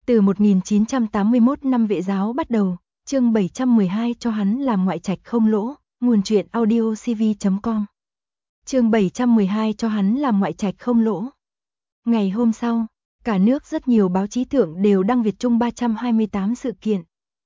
Từ 1981 năm Vệ giáo bắt đầu, chương 712 cho hắn làm ngoại trạch không lỗ, nguồn truyện audio cv.com. Chương 712 cho hắn làm ngoại trạch không lỗ. Ngày hôm sau, cả nước rất nhiều báo chí thượng đều đăng Việt Trung 328 sự kiện.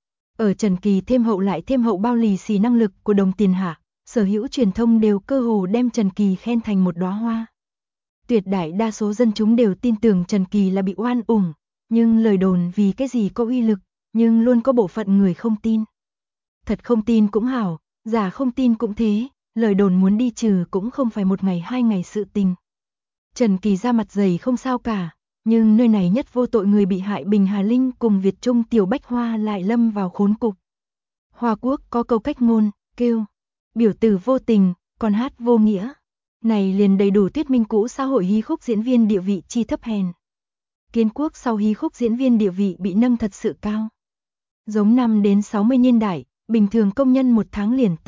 Ở Trần Kỳ thêm hậu lại thêm hậu bao lì xì năng lực của đồng tiền hạ, sở hữu truyền thông đều cơ hồ đem Trần Kỳ khen thành một đóa hoa. Tuyệt đại đa số dân chúng đều tin tưởng Trần Kỳ là bị oan uổng, nhưng lời đồn vì cái gì có uy lực, nhưng luôn có bộ phận người không tin. Thật không tin cũng hảo, giả không tin cũng thế, lời đồn muốn đi trừ cũng không phải một ngày hai ngày sự tình. Trần Kỳ ra mặt dày không sao cả, nhưng nơi này nhất vô tội người bị hại Bình Hà Linh cùng Việt Trung Tiểu Bách Hoa lại lâm vào khốn cục. Hoa Quốc có câu cách ngôn, kêu, biểu tử vô tình, còn hát vô nghĩa. Này liền đầy đủ thuyết minh cũ xã hội hí khúc diễn viên địa vị chi thấp hèn. Kiến quốc sau hí khúc diễn viên địa vị bị nâng thật sự cao. Giống 5 đến 60 niên đại, bình thường công nhân một tháng liền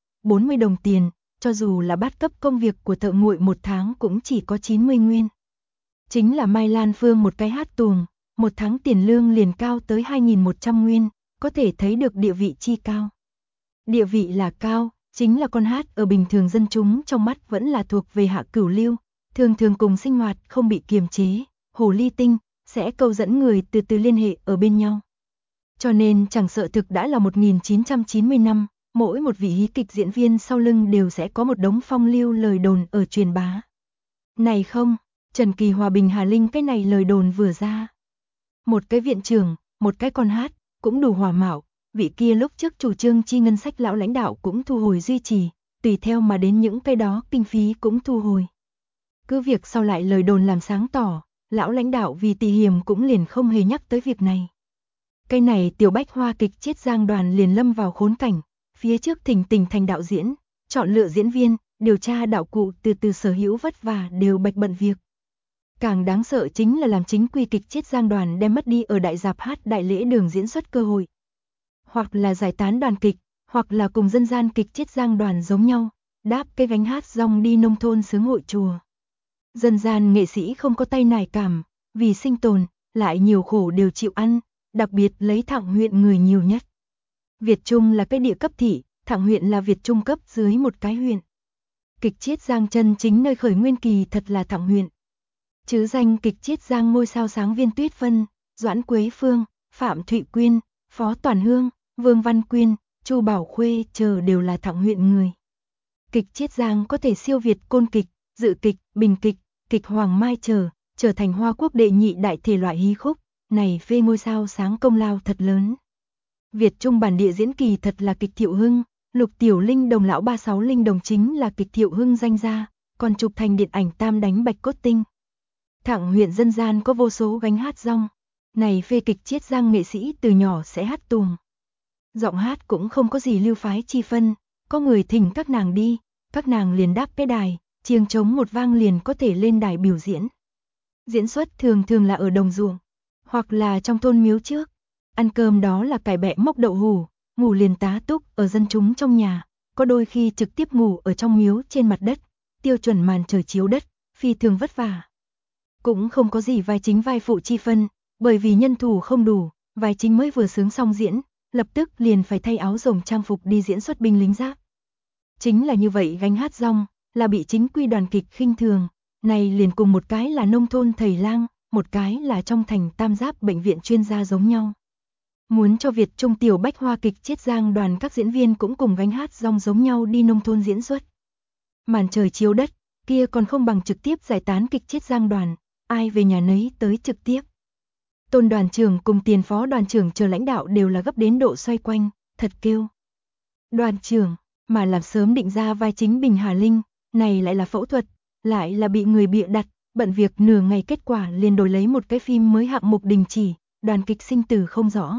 40 đồng tiền, cho dù là bát cấp công việc của thợ nguội một tháng cũng chỉ có 90 nguyên. Chính là Mai Lan Phương một cái hát tuồng, một tháng tiền lương liền cao tới 2.100 nguyên, có thể thấy được địa vị chi cao. Địa vị là cao, chính là con hát ở bình thường dân chúng trong mắt vẫn là thuộc về hạ cửu lưu, thường thường cùng sinh hoạt không bị kiềm chế, hồ ly tinh, sẽ câu dẫn người từ từ liên hệ ở bên nhau. Cho nên chẳng sợ thực đã là 1990 năm, mỗi một vị hí kịch diễn viên sau lưng đều sẽ có một đống phong lưu lời đồn ở truyền bá. Này không, Trần Kỳ Hòa Bình Hà Linh cái này lời đồn vừa ra. Một cái viện trưởng, một cái con hát, cũng đủ hòa mạo, vị kia lúc trước chủ trương chi ngân sách lão lãnh đạo cũng thu hồi duy trì, tùy theo mà đến những cái đó kinh phí cũng thu hồi. Cứ việc sau lại lời đồn làm sáng tỏ, lão lãnh đạo vì tỳ hiềm cũng liền không hề nhắc tới việc này. Cái này Tiểu Bách Hoa kịch Chiết Giang đoàn liền lâm vào khốn cảnh, phía trước Thỉnh Tình thành đạo diễn, chọn lựa diễn viên, điều tra đạo cụ từ từ sở hữu vất vả đều bạch bận việc. Càng đáng sợ chính là làm chính quy kịch Chiết Giang đoàn đem mất đi ở đại dạp hát đại lễ đường diễn xuất cơ hội. Hoặc là giải tán đoàn kịch, hoặc là cùng dân gian kịch Chiết Giang đoàn giống nhau, đáp cái gánh hát rong đi nông thôn sướng hội chùa. Dân gian nghệ sĩ không có tay nải cảm, vì sinh tồn, lại nhiều khổ đều chịu ăn, đặc biệt lấy Thạng huyện người nhiều nhất. Việt Trung là cái địa cấp thị, Thạng huyện là Việt Trung cấp dưới một cái huyện. Kịch Chiết Giang chân chính nơi khởi nguyên kỳ thật là Thạng huyện. Chứ danh kịch Chiết Giang ngôi sao sáng Viên Tuyết Vân, Doãn Quế Phương, Phạm Thụy Quyên, Phó Toàn Hương, Vương Văn Quyên, Chu Bảo Khuê chờ đều là Thạng huyện người. Kịch Chiết Giang có thể siêu việt Côn kịch, Dự kịch, Bình kịch, kịch Hoàng Mai trở thành Hoa Quốc đệ nhị đại thể loại hí khúc, này phê ngôi sao sáng công lao thật lớn. Việt Trung bản địa diễn kỳ thật là kịch Thiệu Hưng, Lục Tiểu Linh đồng lão 36 linh đồng chính là kịch Thiệu Hưng danh gia, còn chụp thành điện ảnh Tam đánh Bạch Cốt Tinh. Thạng huyện dân gian có vô số gánh hát rong, này phê kịch Chiết Giang nghệ sĩ từ nhỏ sẽ hát tuồng. Giọng hát cũng không có gì lưu phái chi phân, có người thỉnh các nàng đi, các nàng liền đáp cái đài, chiêng trống một vang liền có thể lên đài biểu diễn. Diễn xuất thường thường là ở đồng ruộng, hoặc là trong thôn miếu trước. Ăn cơm đó là cải bẹ mốc đậu hủ, ngủ liền tá túc ở dân chúng trong nhà, có đôi khi trực tiếp ngủ ở trong miếu trên mặt đất, tiêu chuẩn màn trời chiếu đất, phi thường vất vả. Cũng không có gì vai chính vai phụ chi phân, bởi vì nhân thủ không đủ, vai chính mới vừa sướng xong diễn, lập tức liền phải thay áo rồng trang phục đi diễn xuất binh lính giáp. Chính là như vậy gánh hát rong, là bị chính quy đoàn kịch khinh thường, này liền cùng một cái là nông thôn thầy lang, một cái là trong thành tam giáp bệnh viện chuyên gia giống nhau. Muốn cho Việt Trung Tiểu Bách Hoa kịch Chiết Giang đoàn các diễn viên cũng cùng gánh hát rong giống nhau đi nông thôn diễn xuất. Màn trời chiếu đất, kia còn không bằng trực tiếp giải tán kịch Chiết Giang đoàn, ai về nhà nấy tới trực tiếp. Tôn đoàn trưởng cùng tiền phó đoàn trưởng chờ lãnh đạo đều là gấp đến độ xoay quanh, thật kêu. Đoàn trưởng, mà làm sớm định ra vai chính Bình Hà Linh, này lại là phẫu thuật, lại là bị người bịa đặt, bận việc nửa ngày kết quả liền đổi lấy một cái phim mới hạng mục đình chỉ, đoàn kịch sinh tử không rõ.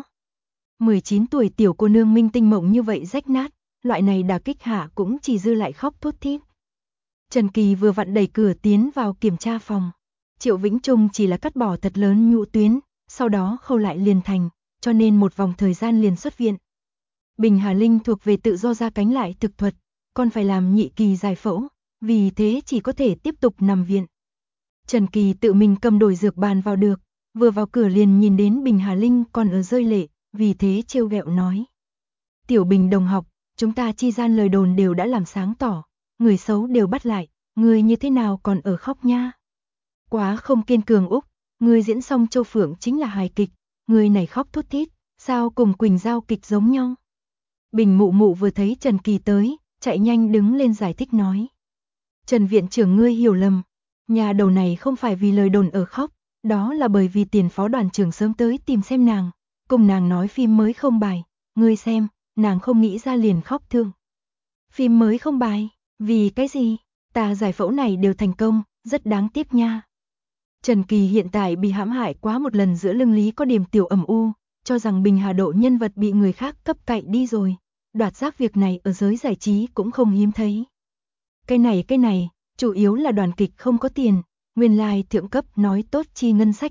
19 tuổi tiểu cô nương minh tinh mộng như vậy rách nát, loại này đả kích hạ cũng chỉ dư lại khóc thút thít. Trần Kỳ vừa vặn đẩy cửa tiến vào kiểm tra phòng. Triệu Vĩnh Trung chỉ là cắt bỏ thật lớn nhũ tuyến, sau đó khâu lại liền thành, cho nên một vòng thời gian liền xuất viện. Bình Hà Linh thuộc về tự do ra cánh lại thực thuật, còn phải làm nhị kỳ giải phẫu, vì thế chỉ có thể tiếp tục nằm viện. Trần Kỳ tự mình cầm đổi dược bàn vào được, vừa vào cửa liền nhìn đến Bình Hà Linh còn ở rơi lệ, vì thế trêu ghẹo nói. Tiểu Bình đồng học, chúng ta chi gian lời đồn đều đã làm sáng tỏ, người xấu đều bắt lại, người như thế nào còn ở khóc nha. Quá không kiên cường Úc, người diễn xong Châu Phượng chính là hài kịch, người này khóc thút thít, sao cùng Quỳnh Giao kịch giống nhau. Bình mụ mụ vừa thấy Trần Kỳ tới, chạy nhanh đứng lên giải thích nói. Trần viện trưởng ngươi hiểu lầm, nhà đầu này không phải vì lời đồn ở khóc, đó là bởi vì Tiền phó đoàn trưởng sớm tới tìm xem nàng, cùng nàng nói phim mới không bài, ngươi xem, nàng không nghĩ ra liền khóc thương. Phim mới không bài, vì cái gì, ta giải phẫu này đều thành công, rất đáng tiếc nha. Trần Kỳ hiện tại bị hãm hại quá một lần giữa lưng lý có điểm tiểu ẩm u, cho rằng Bình Hà Độ nhân vật bị người khác cấp cậy đi rồi, đoạt giác việc này ở giới giải trí cũng không hiếm thấy. Cái này, chủ yếu là đoàn kịch không có tiền, nguyên lai thượng cấp nói tốt chi ngân sách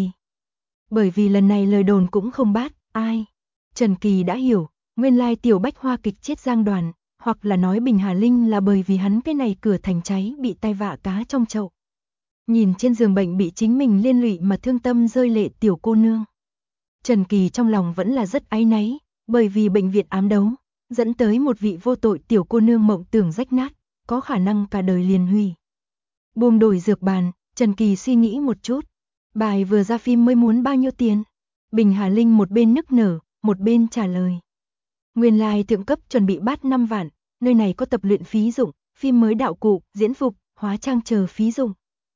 bởi vì lần này lời đồn cũng không bát, ai. Trần Kỳ đã hiểu, nguyên lai tiểu Bách Hoa kịch chết Giang Đoàn, hoặc là nói Bình Hà Linh là bởi vì hắn cái này cửa thành cháy bị tai vạ cá trong chậu. Nhìn trên giường bệnh bị chính mình liên lụy mà thương tâm rơi lệ tiểu cô nương. Trần Kỳ trong lòng vẫn là rất áy náy, bởi vì bệnh viện ám đấu, dẫn tới một vị vô tội tiểu cô nương mộng tưởng rách nát, có khả năng cả đời liền hủy. Buông đổi dược bàn, Trần Kỳ suy nghĩ một chút, bài vừa ra phim mới muốn bao nhiêu tiền? Bình Hà Linh một bên nức nở, một bên trả lời. Nguyên lai thượng cấp chuẩn bị bát 5 vạn, nơi này có tập luyện phí dụng, phim mới đạo cụ, diễn phục, hóa trang chờ phí dụng.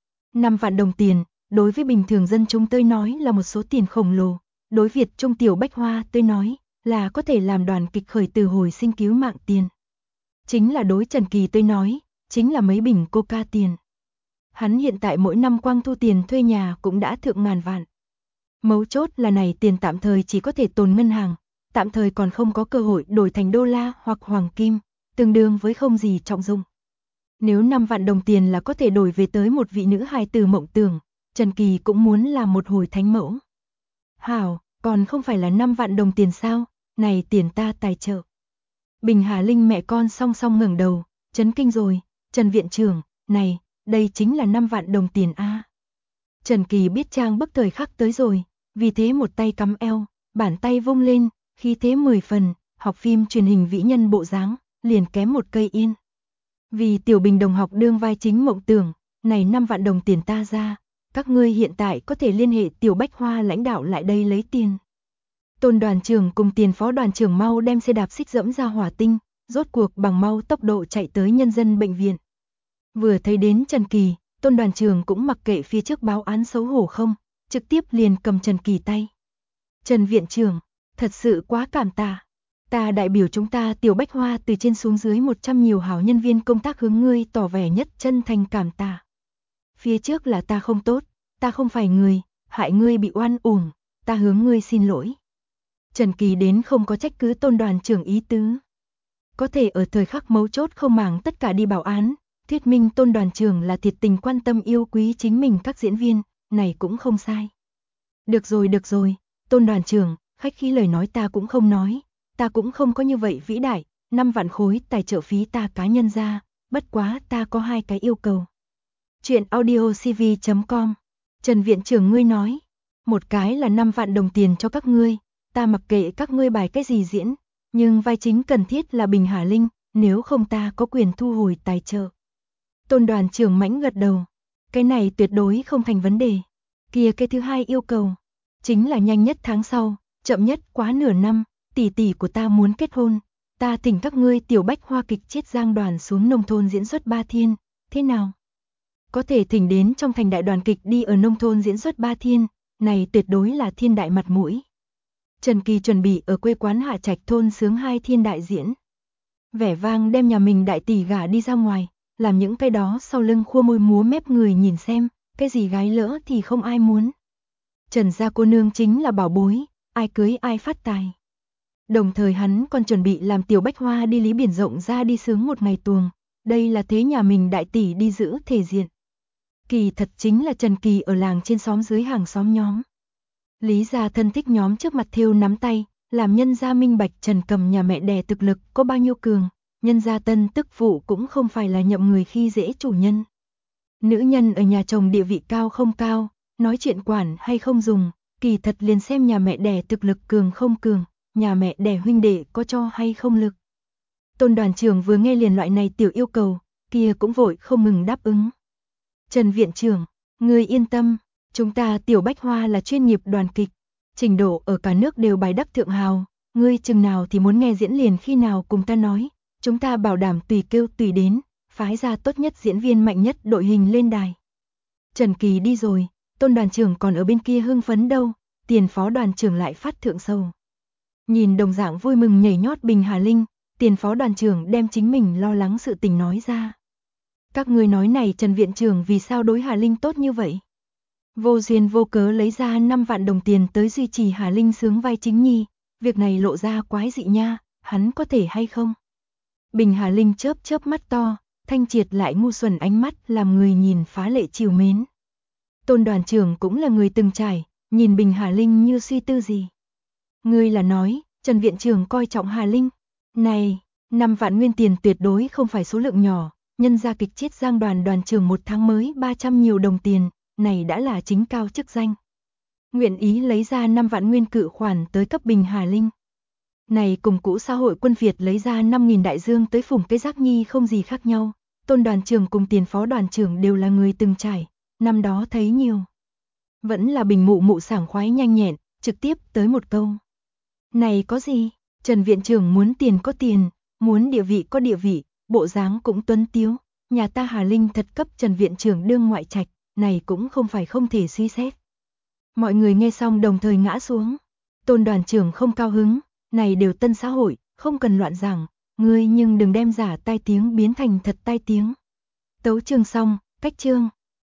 5 vạn đồng tiền, đối với bình thường dân chúng tôi nói là một số tiền khổng lồ, đối Việt Trung tiểu Bách Hoa tôi nói là có thể làm đoàn kịch khởi từ hồi sinh cứu mạng tiền. Chính là đối Trần Kỳ tôi nói, chính là mấy bình coca tiền. Hắn hiện tại mỗi năm quang thu tiền thuê nhà cũng đã thượng ngàn vạn. Mấu chốt là này tiền tạm thời chỉ có thể tồn ngân hàng, tạm thời còn không có cơ hội đổi thành đô la hoặc hoàng kim, tương đương với không gì trọng dụng. Nếu 5 vạn đồng tiền là có thể đổi về tới một vị nữ hài tử mộng tưởng, Trần Kỳ cũng muốn làm một hồi thánh mẫu. Hảo, còn không phải là 5 vạn đồng tiền sao, này tiền ta tài trợ. Bình Hà Linh mẹ con song song ngẩng đầu, chấn kinh rồi, Trần viện trưởng, này, đây chính là 5 vạn đồng tiền a. Trần Kỳ biết trang bức thời khắc tới rồi, vì thế một tay cắm eo, bàn tay vung lên, khi thế 10 phần, học phim truyền hình vĩ nhân bộ dáng, liền kém một cây yên. Vì Tiểu Bình đồng học đương vai chính mộng tưởng, này 5 vạn đồng tiền ta ra, các ngươi hiện tại có thể liên hệ Tiểu Bách Hoa lãnh đạo lại đây lấy tiền. Tôn đoàn trưởng cùng Tiền phó đoàn trưởng mau đem xe đạp xích dẫm ra hỏa tinh, rốt cuộc bằng mau tốc độ chạy tới nhân dân bệnh viện. Vừa thấy đến Trần Kỳ, Tôn đoàn trưởng cũng mặc kệ phía trước báo án xấu hổ không, trực tiếp liền cầm Trần Kỳ tay. Trần viện trưởng, thật sự quá cảm tạ. Ta đại biểu chúng ta Tiểu Bách Hoa từ trên xuống dưới 100 nhiều hảo nhân viên công tác hướng ngươi tỏ vẻ nhất chân thành cảm tạ. Phía trước là ta không tốt, ta không phải người, hại ngươi bị oan uổng, ta hướng ngươi xin lỗi. Trần Kỳ đến không có trách cứ Tôn đoàn trưởng ý tứ. Có thể ở thời khắc mấu chốt không màng tất cả đi bảo án, thuyết minh Tôn đoàn trưởng là thiệt tình quan tâm yêu quý chính mình các diễn viên, này cũng không sai. Được rồi, Tôn đoàn trưởng, khách khí lời nói ta cũng không nói, ta cũng không có như vậy vĩ đại, 5 vạn khối tài trợ phí ta cá nhân ra, bất quá ta có 2 cái yêu cầu. Chuyện audiocv.com. Trần viện trưởng ngươi nói, một cái là 5 vạn đồng tiền cho các ngươi, ta mặc kệ các ngươi bài cái gì diễn, nhưng vai chính cần thiết là Bình Hà Linh, nếu không ta có quyền thu hồi tài trợ. Tôn đoàn trưởng mãnh gật đầu, cái này tuyệt đối không thành vấn đề. Kia cái thứ hai yêu cầu, chính là nhanh nhất tháng sau, chậm nhất quá nửa năm, tỷ tỷ của ta muốn kết hôn, ta thỉnh các ngươi Tiểu Bách Hoa kịch chết Giang Đoàn xuống nông thôn diễn xuất 3 thiên, thế nào? Có thể thỉnh đến trong thành đại đoàn kịch đi ở nông thôn diễn xuất 3 thiên, này tuyệt đối là thiên đại mặt mũi. Trần Kỳ chuẩn bị ở quê quán Hạ Trạch thôn sướng 2 thiên đại diễn. Vẻ vang đem nhà mình đại tỷ gả đi ra ngoài, làm những cái đó sau lưng khua môi múa mép người nhìn xem, cái gì gái lỡ thì không ai muốn. Trần gia cô nương chính là bảo bối, ai cưới ai phát tài. Đồng thời hắn còn chuẩn bị làm Tiểu Bách Hoa đi lý biển rộng ra đi sướng một ngày tuồng, đây là thế nhà mình đại tỷ đi giữ thể diện. Kỳ thật chính là Trần Kỳ ở làng trên xóm dưới hàng xóm nhóm. Lý gia thân thích nhóm trước mặt thêu nắm tay, làm nhân gia minh bạch Trần Cầm nhà mẹ đẻ thực lực có bao nhiêu cường, nhân gia tân tức phụ cũng không phải là nhậm người khi dễ chủ nhân. Nữ nhân ở nhà chồng địa vị cao không cao, nói chuyện quản hay không dùng, kỳ thật liền xem nhà mẹ đẻ thực lực cường không cường, nhà mẹ đẻ huynh đệ có cho hay không lực. Tôn đoàn trưởng vừa nghe liền loại này tiểu yêu cầu, kia cũng vội không ngừng đáp ứng. Trần viện trưởng, ngươi yên tâm, chúng ta Tiểu Bách Hoa là chuyên nghiệp đoàn kịch, trình độ ở cả nước đều bài đắc thượng hào, ngươi chừng nào thì muốn nghe diễn liền khi nào cùng ta nói, chúng ta bảo đảm tùy kêu tùy đến, phái ra tốt nhất diễn viên mạnh nhất đội hình lên đài. Trần Kỳ đi rồi, Tôn đoàn trưởng còn ở bên kia hưng phấn đâu, Tiền phó đoàn trưởng lại phát thượng sầu. Nhìn đồng dạng vui mừng nhảy nhót Bình Hà Linh, Tiền phó đoàn trưởng đem chính mình lo lắng sự tình nói ra. Các ngươi nói này Trần viện trưởng vì sao đối Hà Linh tốt như vậy? Vô duyên vô cớ lấy ra 5 vạn đồng tiền tới duy trì Hà Linh sướng vai chính nhi, việc này lộ ra quái dị nha, hắn có thể hay không? Bình Hà Linh chớp chớp mắt to, thanh triệt lại ngu xuẩn ánh mắt làm người nhìn phá lệ trìu mến. Tôn đoàn trưởng cũng là người từng trải, nhìn Bình Hà Linh như suy tư gì. Ngươi là nói, Trần viện trưởng coi trọng Hà Linh. Này, 5 vạn nguyên tiền tuyệt đối không phải số lượng nhỏ, nhân ra kịch Chiết Giang đoàn trưởng 1 tháng mới 300 nhiều đồng tiền, này đã là chính cao chức danh. Nguyện ý lấy ra 5 vạn nguyên cự khoản tới cấp Bình Hà Linh. Này cùng cũ xã hội quân Việt lấy ra 5.000 đại dương tới phủng cái giác nhi không gì khác nhau. Tôn đoàn trưởng cùng Tiền phó đoàn trưởng đều là người từng trải, năm đó thấy nhiều. Vẫn là Bình mụ mụ sảng khoái nhanh nhẹn, trực tiếp tới một câu. Này có gì, Trần viện trưởng muốn tiền có tiền, muốn địa vị có địa vị, bộ dáng cũng tuấn tiếu, nhà ta Hà Linh thật cấp Trần viện trưởng đương ngoại trạch, này cũng không phải không thể suy xét. Mọi người nghe xong đồng thời ngã xuống. Tôn đoàn trưởng không cao hứng, này đều tân xã hội, không cần loạn giảng, ngươi nhưng đừng đem giả tai tiếng biến thành thật tai tiếng. Tấu chương xong, cách chương.